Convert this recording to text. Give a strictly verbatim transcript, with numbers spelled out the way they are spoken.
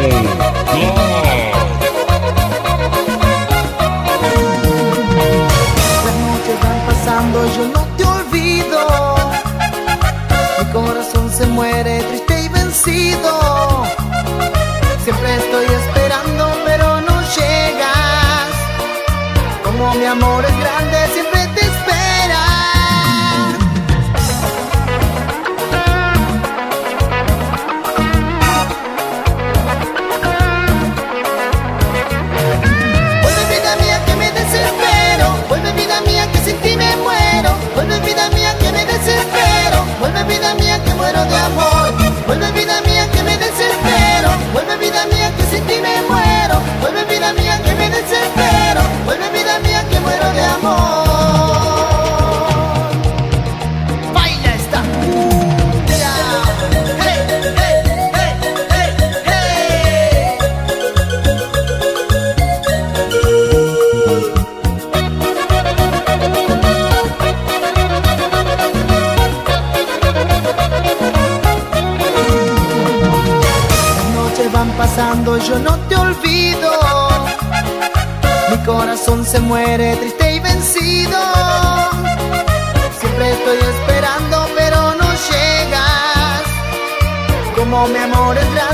Las noches van pasando, yo no te olvido. Mi corazón se muere triste y vencido. Siempre estoy esperando, pero no llegas. Como mi amor es grande, siempre te espera. Vuelve vida mía que me desespero. Vuelve vida mía que sin ti me muero. Vuelve vida mía que me desespero. Vuelve vida mía que muero de amor. Vuelve vida mía que me desespero. Vuelve vida mía que sin ti me muero. Vuelve vida mía que me desespero. Vuelve vida mía que muero de amor. Baila esta cumbia. Hey, hey, hey, hey, hey. Las noches van pasando, yo no te olvido. Mi corazón se muere triste y vencido. Siempre estoy esperando, pero no llegas. Como mi amor es grande.